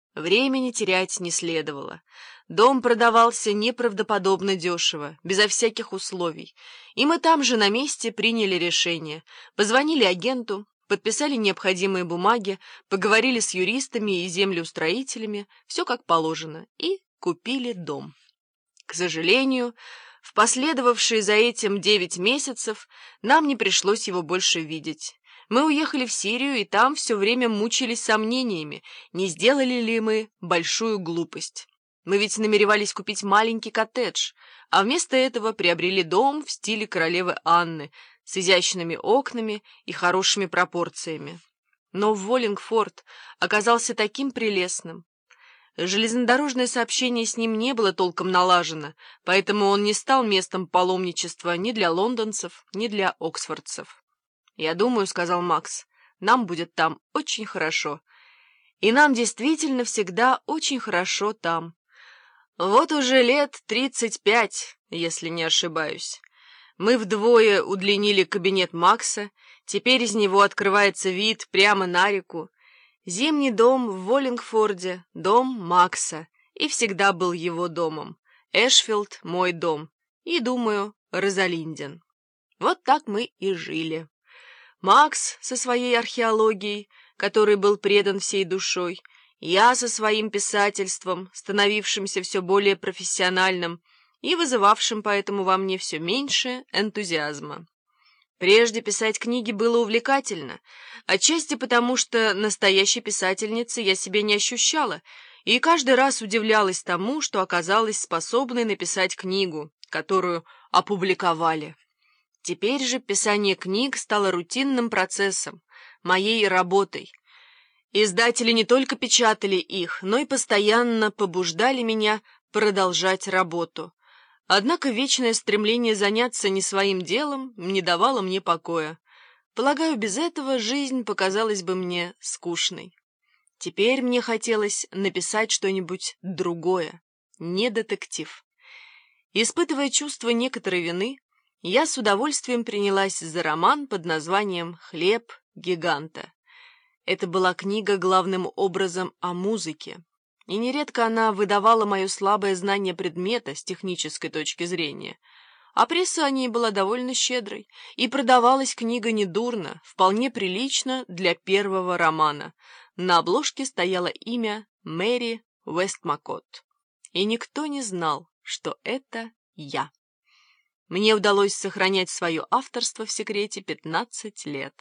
Времени терять не следовало. Дом продавался неправдоподобно дешево, безо всяких условий. И мы там же на месте приняли решение. Позвонили агенту, подписали необходимые бумаги, поговорили с юристами и землеустроителями, все как положено, и купили дом. К сожалению, в последовавшие за этим 9 месяцев нам не пришлось его больше видеть. Мы уехали в Сирию, и там все время мучились сомнениями, не сделали ли мы большую глупость. Мы ведь намеревались купить маленький коттедж, а вместо этого приобрели дом в стиле королевы Анны с изящными окнами и хорошими пропорциями. Но Воллингфорд оказался таким прелестным. Железнодорожное сообщение с ним не было толком налажено, поэтому он не стал местом паломничества ни для лондонцев, ни для оксфордцев. «Я думаю, — сказал Макс, — нам будет там очень хорошо. И нам действительно всегда очень хорошо там. Вот уже лет 35, если не ошибаюсь. Мы вдвое удлинили кабинет Макса, теперь из него открывается вид прямо на реку. Зимний дом в Воллингфорде — дом Макса, и всегда был его домом. Эшфилд — мой дом, и, думаю, Розалинден. Вот так мы и жили. Макс со своей археологией, которой был предан всей душой, я со своим писательством, становившимся все более профессиональным и вызывавшим поэтому во мне все меньше энтузиазма. Прежде писать книги было увлекательно, отчасти потому, что настоящей писательницей я себя не ощущала, и каждый раз удивлялась тому, что оказалась способной написать книгу, которую опубликовали. Теперь же писание книг стало рутинным процессом, моей работой. Издатели не только печатали их, но и постоянно побуждали меня продолжать работу. Однако вечное стремление заняться не своим делом не давало мне покоя. Полагаю, без этого жизнь показалась бы мне скучной. Теперь мне хотелось написать что-нибудь другое, не детектив. Испытывая чувство некоторой вины, я с удовольствием принялась за роман под названием «Хлеб гиганта». Это была книга главным образом о музыке, и нередко она выдавала мое слабое знание предмета с технической точки зрения, а пресса о ней была довольно щедрой, и продавалась книга недурно, вполне прилично для первого романа. На обложке стояло имя Мэри Уэстмакотт, и никто не знал, что это я. Мне удалось сохранять свое авторство в секрете 15 лет.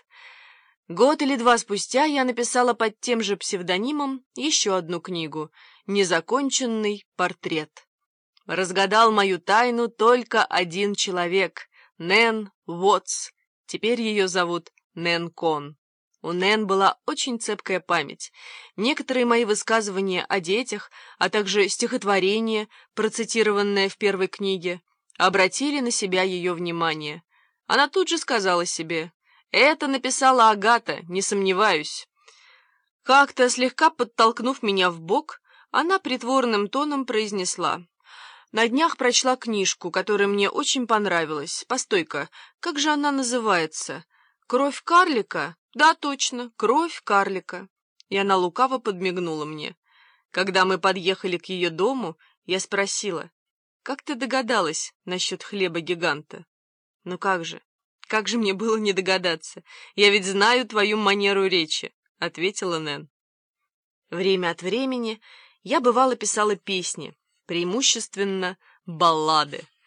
Год или два спустя я написала под тем же псевдонимом еще одну книгу «Незаконченный портрет». Разгадал мою тайну только один человек — Нэн Уотс. Теперь ее зовут Нэн Кон. У Нэн была очень цепкая память. Некоторые мои высказывания о детях, а также стихотворение, процитированное в первой книге, обратили на себя ее внимание. Она тут же сказала себе: «Это написала Агата, не сомневаюсь». Как-то, слегка подтолкнув меня в бок, она притворным тоном произнесла: «На днях прочла книжку, которая мне очень понравилась. Постой-ка, как же она называется? Кровь карлика? Да, точно, кровь карлика». И она лукаво подмигнула мне. Когда мы подъехали к ее дому, я спросила: «Как ты догадалась насчет хлеба гиганта?» «Ну как же мне было не догадаться? Я ведь знаю твою манеру речи», — ответила Нэн. Время от времени я, бывало, писала песни, преимущественно баллады.